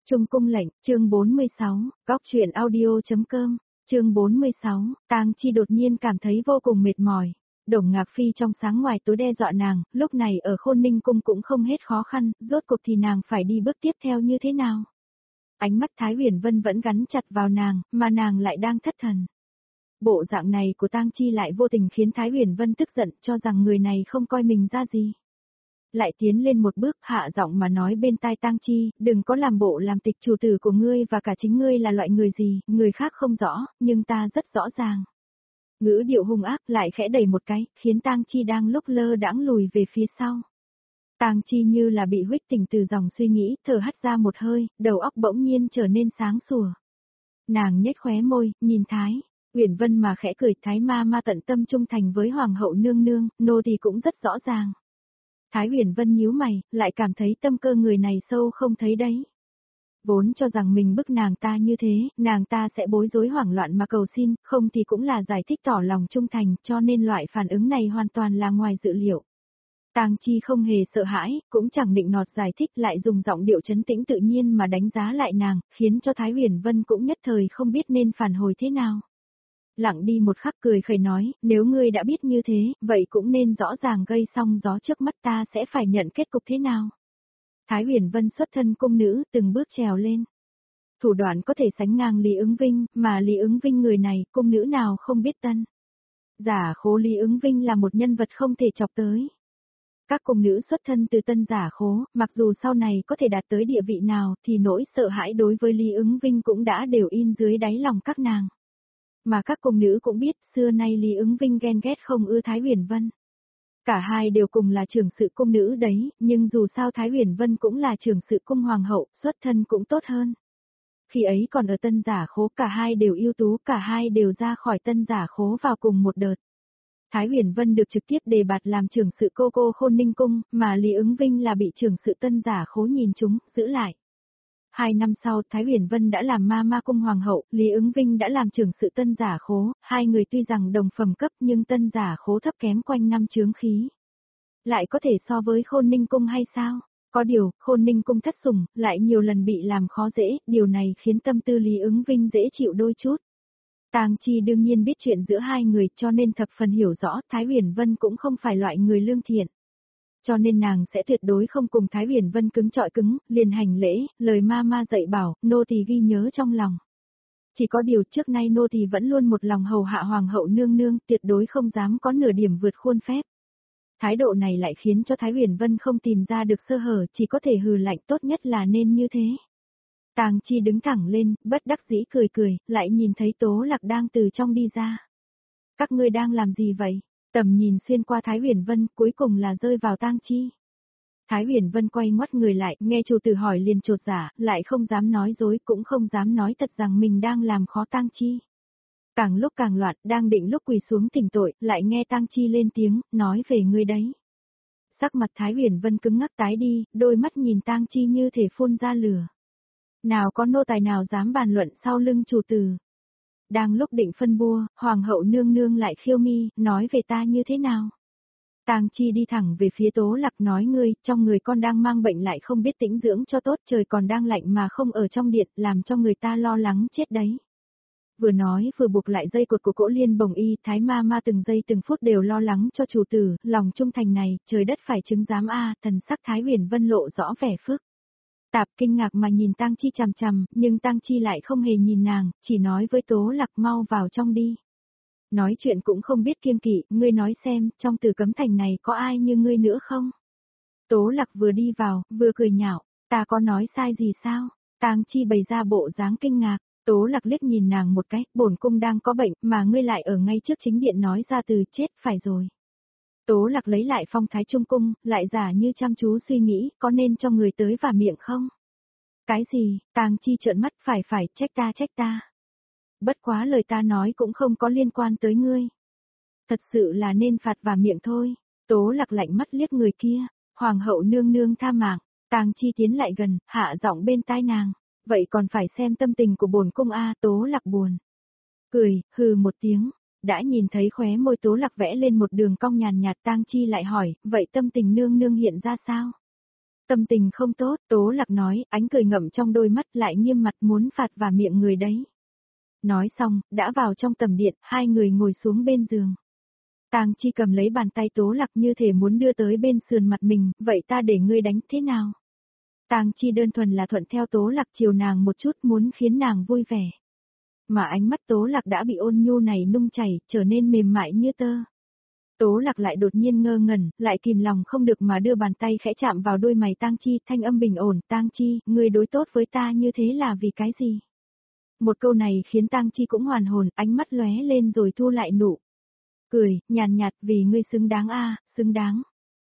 Trung cung lệnh, chương 46, góc truyện audio.com, chương 46, Tang Chi đột nhiên cảm thấy vô cùng mệt mỏi. Đồng Ngạc Phi trong sáng ngoài tối đe dọa nàng, lúc này ở Khôn Ninh cung cũng không hết khó khăn, rốt cuộc thì nàng phải đi bước tiếp theo như thế nào? Ánh mắt Thái Huyền Vân vẫn gắn chặt vào nàng, mà nàng lại đang thất thần. Bộ dạng này của Tang Chi lại vô tình khiến Thái Huyền Vân tức giận, cho rằng người này không coi mình ra gì. Lại tiến lên một bước, hạ giọng mà nói bên tai Tang Chi, đừng có làm bộ làm tịch chủ tử của ngươi và cả chính ngươi là loại người gì, người khác không rõ, nhưng ta rất rõ ràng. Ngữ điệu hung ác lại khẽ đẩy một cái, khiến Tang Chi đang lúc lơ đãng lùi về phía sau. Tang Chi như là bị huých tỉnh từ dòng suy nghĩ, thở hắt ra một hơi, đầu óc bỗng nhiên trở nên sáng sủa. Nàng nhếch khóe môi, nhìn Thái Huyền Vân mà khẽ cười, Thái ma ma tận tâm trung thành với hoàng hậu nương nương, nô thì cũng rất rõ ràng. Thái Huyền Vân nhíu mày, lại cảm thấy tâm cơ người này sâu không thấy đấy. Vốn cho rằng mình bức nàng ta như thế, nàng ta sẽ bối rối hoảng loạn mà cầu xin, không thì cũng là giải thích tỏ lòng trung thành, cho nên loại phản ứng này hoàn toàn là ngoài dự liệu. Tang Chi không hề sợ hãi, cũng chẳng định nọt giải thích, lại dùng giọng điệu trấn tĩnh tự nhiên mà đánh giá lại nàng, khiến cho Thái Huyền Vân cũng nhất thời không biết nên phản hồi thế nào. Lặng đi một khắc cười khẩy nói, nếu ngươi đã biết như thế, vậy cũng nên rõ ràng gây xong gió trước mắt ta sẽ phải nhận kết cục thế nào. Thái Huyền Vân xuất thân cung nữ, từng bước trèo lên. Thủ đoạn có thể sánh ngang Lý Ứng Vinh, mà Lý Ứng Vinh người này, cung nữ nào không biết tân. Giả khố Lý Ứng Vinh là một nhân vật không thể chọc tới. Các cung nữ xuất thân từ tân giả khố, mặc dù sau này có thể đạt tới địa vị nào, thì nỗi sợ hãi đối với Lý Ứng Vinh cũng đã đều in dưới đáy lòng các nàng. Mà các cung nữ cũng biết, xưa nay Lý Ứng Vinh ghen ghét không ưa Thái Huyền Vân. Cả hai đều cùng là trưởng sự cung nữ đấy, nhưng dù sao Thái Huyền Vân cũng là trưởng sự cung hoàng hậu, xuất thân cũng tốt hơn. Khi ấy còn ở tân giả khố, cả hai đều ưu tú, cả hai đều ra khỏi tân giả khố vào cùng một đợt. Thái Huyền Vân được trực tiếp đề bạt làm trưởng sự cô Khôn Ninh cung, mà Lý Ứng Vinh là bị trưởng sự tân giả khố nhìn chúng, giữ lại. 2 năm sau, Thái Huyền Vân đã làm ma cung hoàng hậu, Lý Ứng Vinh đã làm trưởng sự tân giả khố, hai người tuy rằng đồng phẩm cấp nhưng tân giả khố thấp kém quanh năm chướng khí. Lại có thể so với Khôn Ninh cung hay sao? Có điều, Khôn Ninh cung thất sủng, lại nhiều lần bị làm khó dễ, điều này khiến tâm tư Lý Ứng Vinh dễ chịu đôi chút. Tang Chi đương nhiên biết chuyện giữa hai người cho nên thập phần hiểu rõ Thái Huyền Vân cũng không phải loại người lương thiện. Cho nên nàng sẽ tuyệt đối không cùng Thái Huyền Vân cứng trọi cứng, liền hành lễ, lời ma dạy bảo, nô tỳ ghi nhớ trong lòng. Chỉ có điều trước nay nô tỳ vẫn luôn một lòng hầu hạ hoàng hậu nương nương, tuyệt đối không dám có nửa điểm vượt khuôn phép. Thái độ này lại khiến cho Thái Huyền Vân không tìm ra được sơ hở, chỉ có thể hừ lạnh, tốt nhất là nên như thế. Tang Chi đứng thẳng lên, bất đắc dĩ cười, lại nhìn thấy Tố Lạc đang từ trong đi ra. Các ngươi đang làm gì vậy? Tầm nhìn xuyên qua Thái Huyền Vân, cuối cùng là rơi vào Tang Chi. Thái Huyền Vân quay ngoắt người lại, nghe chủ tử hỏi liền chột dạ, lại không dám nói dối, cũng không dám nói thật rằng mình đang làm khó Tang Chi. Càng lúc càng loạn, đang định lúc quỳ xuống thỉnh tội, lại nghe Tang Chi lên tiếng, nói về ngươi đấy. Sắc mặt Thái Huyền Vân cứng ngắc tái đi, đôi mắt nhìn Tang Chi như thể phun ra lửa. Nào có nô tài nào dám bàn luận sau lưng chủ tử. Đang lúc định phân bua, hoàng hậu nương nương lại khiêu mi, nói về ta như thế nào? Tang Chi đi thẳng về phía Tố Lạc nói ngươi, trong người con đang mang bệnh lại không biết tĩnh dưỡng cho tốt, trời còn đang lạnh mà không ở trong điện, làm cho người ta lo lắng chết đấy. Vừa nói vừa buộc lại dây cột của cỗ liên bồng y, Thái ma từng giây từng phút đều lo lắng cho chủ tử, lòng trung thành này, trời đất phải chứng giám a, thần sắc Thái Huyền Vân lộ rõ vẻ phức tạp kinh ngạc mà nhìn Tang Chi chằm chằm, nhưng Tang Chi lại không hề nhìn nàng, chỉ nói với Tố Lạc mau vào trong đi. Nói chuyện cũng không biết kiêng kỵ, ngươi nói xem, trong Tử Cấm Thành này có ai như ngươi nữa không? Tố Lạc vừa đi vào, vừa cười nhạo, ta có nói sai gì sao? Tang Chi bày ra bộ dáng kinh ngạc, Tố Lạc liếc nhìn nàng một cái, bổn cung đang có bệnh, mà ngươi lại ở ngay trước chính điện nói ra từ chết, phải rồi. Tố Lạc lấy lại phong thái trung cung, lại giả như chăm chú suy nghĩ, có nên cho người tới và miệng không? Cái gì? Tang Chi trợn mắt, phải, trách ta. Bất quá lời ta nói cũng không có liên quan tới ngươi. Thật sự là nên phạt và miệng thôi. Tố Lạc lạnh mắt liếc người kia, hoàng hậu nương nương tha mạng. Tang Chi tiến lại gần, hạ giọng bên tai nàng, vậy còn phải xem tâm tình của bổn cung a. Tố Lạc buồn cười, hừ một tiếng. Đã nhìn thấy khóe môi Tố Lạc vẽ lên một đường cong nhàn nhạt, Tang Chi lại hỏi, vậy tâm tình nương nương hiện ra sao? Tâm tình không tốt, Tố Lạc nói, ánh cười ngậm trong đôi mắt lại nghiêm mặt muốn phạt và miệng người đấy. Nói xong, đã vào trong tầm điện, hai người ngồi xuống bên giường. Tang Chi cầm lấy bàn tay Tố Lạc như thể muốn đưa tới bên sườn mặt mình, vậy ta để ngươi đánh thế nào? Tang Chi đơn thuần là thuận theo Tố Lạc chiều nàng một chút muốn khiến nàng vui vẻ. Mà ánh mắt Tố Lạc đã bị ôn nhu này nung chảy, trở nên mềm mại như tơ. Tố Lạc lại đột nhiên ngơ ngẩn, lại kìm lòng không được mà đưa bàn tay khẽ chạm vào đôi mày Tang Chi, thanh âm bình ổn, Tang Chi, ngươi đối tốt với ta như thế là vì cái gì? Một câu này khiến Tang Chi cũng hoàn hồn, ánh mắt lóe lên rồi thu lại nụ. Cười, nhàn nhạt, vì ngươi xứng đáng xứng đáng.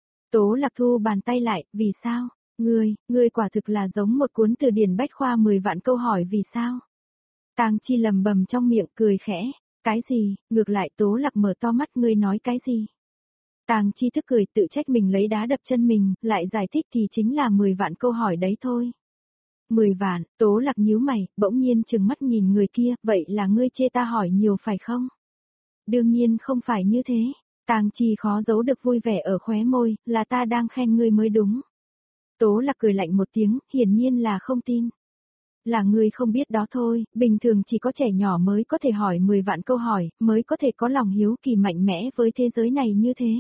Tố Lạc thu bàn tay lại, vì sao? Ngươi quả thực là giống một cuốn từ điển bách khoa 10 vạn câu hỏi vì sao? Tang Chi lầm bầm trong miệng cười khẽ, cái gì, ngược lại Tố Lạc mở to mắt ngươi nói cái gì? Tang Chi thức cười tự trách mình lấy đá đập chân mình, lại giải thích thì chính là 10 vạn câu hỏi đấy thôi. 10 vạn, Tố Lạc nhíu mày, bỗng nhiên trừng mắt nhìn người kia, vậy là ngươi chê ta hỏi nhiều phải không? Đương nhiên không phải như thế. Tang Chi khó giấu được vui vẻ ở khóe môi, là ta đang khen ngươi mới đúng. Tố Lạc cười lạnh một tiếng, hiển nhiên là không tin. Là ngươi không biết đó thôi, bình thường chỉ có trẻ nhỏ mới có thể hỏi 10 vạn câu hỏi, mới có thể có lòng hiếu kỳ mạnh mẽ với thế giới này như thế.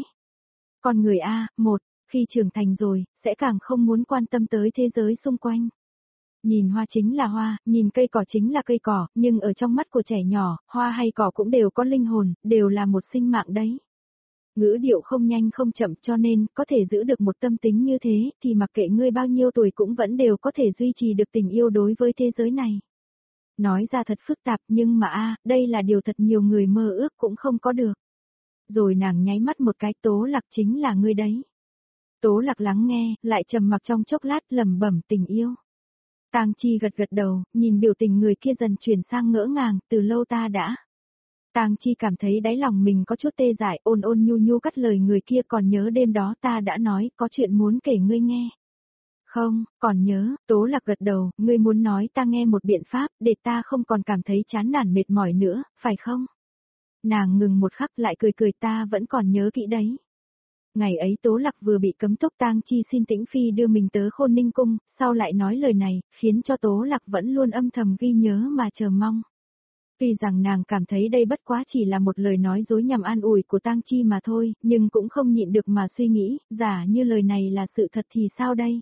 Còn người khi trưởng thành rồi, sẽ càng không muốn quan tâm tới thế giới xung quanh. Nhìn hoa chính là hoa, nhìn cây cỏ chính là cây cỏ, nhưng ở trong mắt của trẻ nhỏ, hoa hay cỏ cũng đều có linh hồn, đều là một sinh mạng đấy. Ngữ điệu không nhanh không chậm cho nên, có thể giữ được một tâm tính như thế, thì mặc kệ ngươi bao nhiêu tuổi cũng vẫn đều có thể duy trì được tình yêu đối với thế giới này. Nói ra thật phức tạp nhưng mà đây là điều thật nhiều người mơ ước cũng không có được. Rồi nàng nháy mắt một cái, Tố Lạc chính là ngươi đấy. Tố Lạc lắng nghe, lại trầm mặc trong chốc lát lẩm bẩm tình yêu. Tang Chi gật gật đầu, nhìn biểu tình người kia dần chuyển sang ngỡ ngàng, từ lâu ta đã. Tang Chi cảm thấy đáy lòng mình có chút tê dại, ôn nhu nhu cắt lời người kia, còn nhớ đêm đó ta đã nói, có chuyện muốn kể ngươi nghe. Không, còn nhớ, Tố Lạc gật đầu, ngươi muốn nói ta nghe một biện pháp, để ta không còn cảm thấy chán nản mệt mỏi nữa, phải không? Nàng ngừng một khắc lại cười cười, ta vẫn còn nhớ kỹ đấy. Ngày ấy Tố Lạc vừa bị cấm túc, Tang Chi xin Tĩnh Phi đưa mình tới Khôn Ninh Cung, sau lại nói lời này, khiến cho Tố Lạc vẫn luôn âm thầm ghi nhớ mà chờ mong. Tuy rằng nàng cảm thấy đây bất quá chỉ là một lời nói dối nhằm an ủi của Tang Chi mà thôi, nhưng cũng không nhịn được mà suy nghĩ, giả như lời này là sự thật thì sao đây?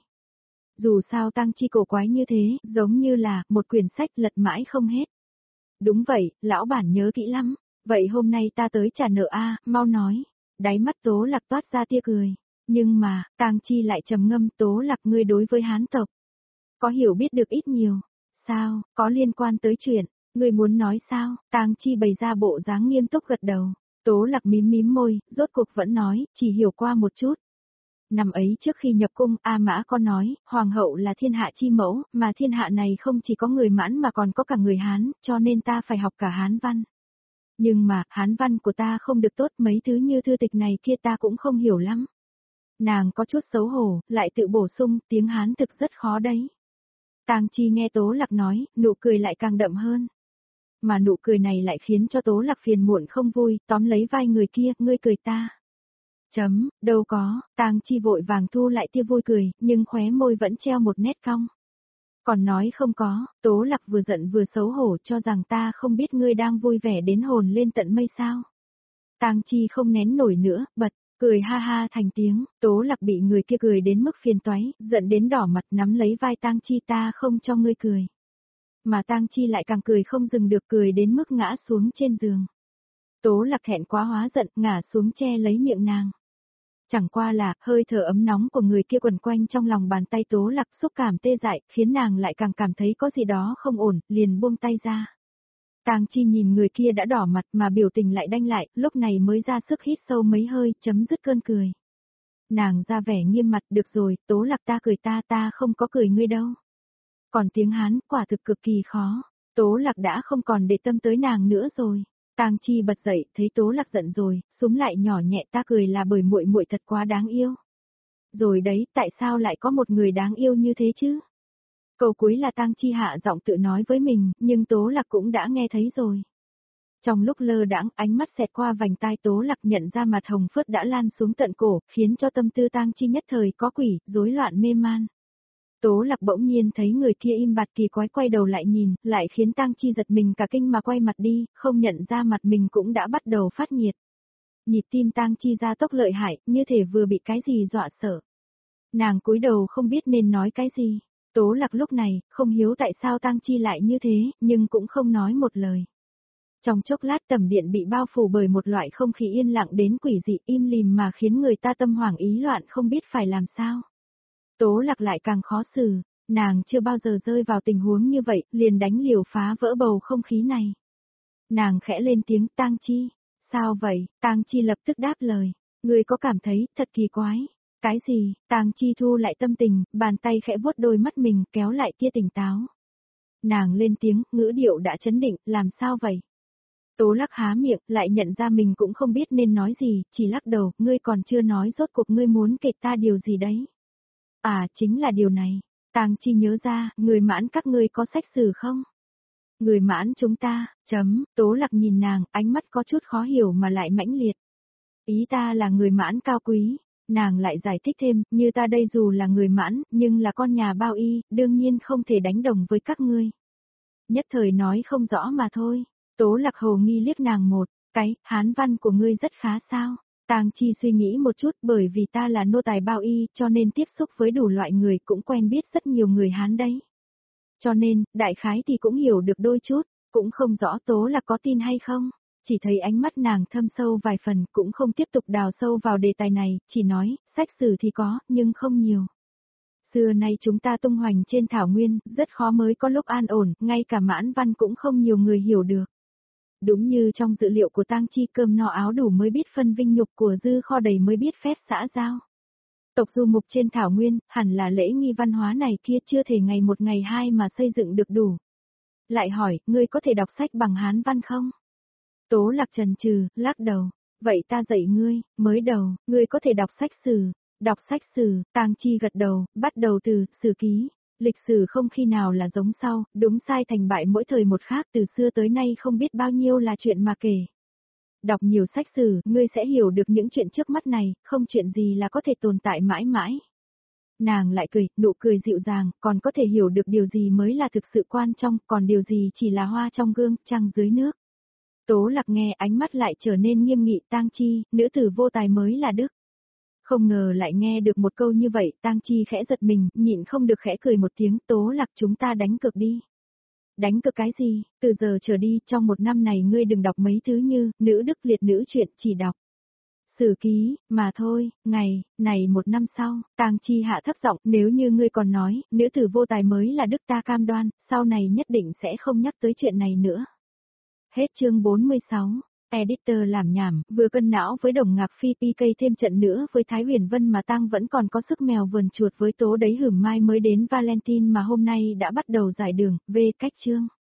Dù sao Tang Chi cổ quái như thế, giống như là một quyển sách lật mãi không hết. Đúng vậy, lão bản nhớ kỹ lắm, vậy hôm nay ta tới trả nợ mau nói. Đáy mắt Tố Lạc toát ra tia cười. Nhưng mà, Tang Chi lại trầm ngâm, Tố Lạc ngươi đối với Hán tộc. Có hiểu biết được ít nhiều. Sao, có liên quan tới chuyện, ngươi muốn nói sao? Tang Chi bày ra bộ dáng nghiêm túc gật đầu. Tố Lạc mím mím môi, rốt cuộc vẫn nói, chỉ hiểu qua một chút. Năm ấy trước khi nhập cung, A Mã có nói, Hoàng hậu là thiên hạ chi mẫu, mà thiên hạ này không chỉ có người Mãn mà còn có cả người Hán, cho nên ta phải học cả Hán văn. Nhưng mà, Hán văn của ta không được tốt, mấy thứ như thư tịch này kia ta cũng không hiểu lắm. Nàng có chút xấu hổ, lại tự bổ sung, tiếng Hán thực rất khó đấy. Tang Chi nghe Tố Lạc nói, nụ cười lại càng đậm hơn. Mà nụ cười này lại khiến cho Tố Lạc phiền muộn không vui, tóm lấy vai người kia, ngươi cười ta. Đâu có, Tang Chi vội vàng thu lại tia vui cười, nhưng khóe môi vẫn treo một nét cong. Còn nói không có, Tố Lạc vừa giận vừa xấu hổ, cho rằng ta không biết ngươi đang vui vẻ đến hồn lên tận mây sao. Tang Chi không nén nổi nữa, bật, cười ha ha thành tiếng, Tố Lạc bị người kia cười đến mức phiền toái, giận đến đỏ mặt nắm lấy vai Tang Chi, ta không cho ngươi cười. Mà Tang Chi lại càng cười không dừng được, cười đến mức ngã xuống trên giường. Tố Lạc thẹn quá hóa giận, ngã xuống che lấy miệng nàng. Chẳng qua là, hơi thở ấm nóng của người kia quẩn quanh trong lòng bàn tay Tố Lạc, xúc cảm tê dại, khiến nàng lại càng cảm thấy có gì đó không ổn, liền buông tay ra. Tang Chi nhìn người kia đã đỏ mặt mà biểu tình lại đanh lại, lúc này mới ra sức hít sâu mấy hơi, chấm dứt cơn cười. Nàng ra vẻ nghiêm mặt, được rồi, Tố Lạc ta cười ta không có cười ngươi đâu. Còn tiếng Hán, quả thực cực kỳ khó, Tố Lạc đã không còn để tâm tới nàng nữa rồi. Tang Chi bật dậy, thấy Tố Lạc giận rồi, súm lại nhỏ nhẹ, ta cười là bởi muội muội thật quá đáng yêu. Rồi đấy, tại sao lại có một người đáng yêu như thế chứ? Câu cuối là Tang Chi hạ giọng tự nói với mình, nhưng Tố Lạc cũng đã nghe thấy rồi. Trong lúc lơ đãng, ánh mắt xẹt qua vành tai Tố Lạc nhận ra mặt hồng phớt đã lan xuống tận cổ, khiến cho tâm tư Tang Chi nhất thời có quỷ, rối loạn mê man. Tố Lạc bỗng nhiên thấy người kia im bặt kỳ quái quay đầu lại nhìn, lại khiến Tang Chi giật mình cả kinh mà quay mặt đi, không nhận ra mặt mình cũng đã bắt đầu phát nhiệt. Nhịp tim Tang Chi gia tốc lợi hại, như thể vừa bị cái gì dọa sợ. Nàng cúi đầu không biết nên nói cái gì. Tố Lạc lúc này, không hiểu tại sao Tang Chi lại như thế, nhưng cũng không nói một lời. Trong chốc lát tầm điện bị bao phủ bởi một loại không khí yên lặng đến quỷ dị im lìm mà khiến người ta tâm hoảng ý loạn không biết phải làm sao. Tố Lạc lại càng khó xử, nàng chưa bao giờ rơi vào tình huống như vậy, liền đánh liều phá vỡ bầu không khí này. Nàng khẽ lên tiếng Tang Chi, sao vậy? Tang Chi lập tức đáp lời, ngươi có cảm thấy thật kỳ quái. Cái gì? Tang Chi thu lại tâm tình, bàn tay khẽ vuốt đôi mắt mình kéo lại tia tỉnh táo. Nàng lên tiếng, ngữ điệu đã chấn định, làm sao vậy? Tố Lạc há miệng, lại nhận ra mình cũng không biết nên nói gì, chỉ lắc đầu, ngươi còn chưa nói rốt cuộc ngươi muốn kể ta điều gì đấy. À, chính là điều này. Tang Chi nhớ ra, người Mãn các ngươi có sách sử không? Người Mãn chúng ta, Tố Lạc nhìn nàng, ánh mắt có chút khó hiểu mà lại mãnh liệt. Ý ta là người Mãn cao quý. Nàng lại giải thích thêm, như ta đây dù là người Mãn, nhưng là con nhà Bao Y, đương nhiên không thể đánh đồng với các ngươi. Nhất thời nói không rõ mà thôi. Tố Lạc hồ nghi liếc nàng một cái, Hán văn của ngươi rất khá sao? Tang Chi suy nghĩ một chút, bởi vì ta là nô tài Bao Y, cho nên tiếp xúc với đủ loại người cũng quen biết rất nhiều người Hán đấy. Cho nên, đại khái thì cũng hiểu được đôi chút, cũng không rõ Tố Lạc có tin hay không. Chỉ thấy ánh mắt nàng thâm sâu vài phần, cũng không tiếp tục đào sâu vào đề tài này, chỉ nói, sách sử thì có, nhưng không nhiều. Xưa nay chúng ta tung hoành trên thảo nguyên, rất khó mới có lúc an ổn, ngay cả Mãn văn cũng không nhiều người hiểu được. Đúng như trong dữ liệu của Tang Chi, cơm no áo đủ mới biết phân vinh nhục, của dư kho đầy mới biết phép xã giao. Tộc du mục trên thảo nguyên, hẳn là lễ nghi văn hóa này kia chưa thể ngày một ngày hai mà xây dựng được đủ. Lại hỏi, ngươi có thể đọc sách bằng Hán văn không? Tố Lạc chần chừ, lắc đầu. Vậy ta dạy ngươi, mới đầu, ngươi có thể đọc sách sử. Đọc sách sử, Tang Chi gật đầu, bắt đầu từ sử ký. Lịch sử không khi nào là giống sau, đúng sai thành bại mỗi thời một khác, từ xưa tới nay không biết bao nhiêu là chuyện mà kể. Đọc nhiều sách sử, ngươi sẽ hiểu được những chuyện trước mắt này, không chuyện gì là có thể tồn tại mãi mãi. Nàng lại cười, nụ cười dịu dàng, còn có thể hiểu được điều gì mới là thực sự quan trọng, còn điều gì chỉ là hoa trong gương, trăng dưới nước. Tố Lạc nghe ánh mắt lại trở nên nghiêm nghị. Tang Chi, nữ tử vô tài mới là đức. Không ngờ lại nghe được một câu như vậy, Tang Chi khẽ giật mình, nhịn không được khẽ cười một tiếng. Tố Lạc, chúng ta đánh cược đi. Đánh cược cái gì? Từ giờ trở đi, trong một năm này ngươi đừng đọc mấy thứ như, nữ đức liệt nữ chuyện, chỉ đọc sử ký, mà thôi. Ngày này một năm sau, Tang Chi hạ thấp giọng, nếu như ngươi còn nói, nữ tử vô tài mới là đức, ta cam đoan, sau này nhất định sẽ không nhắc tới chuyện này nữa. Hết chương 46. Editor làm nhảm, vừa cân não với Đồng Ngạc Phi PK thêm trận nữa với Thái Huyền Vân mà Tang vẫn còn có sức mèo vườn chuột với Tố đấy hửm mai mới đến Valentine mà hôm nay đã bắt đầu giải đường, về cách chương.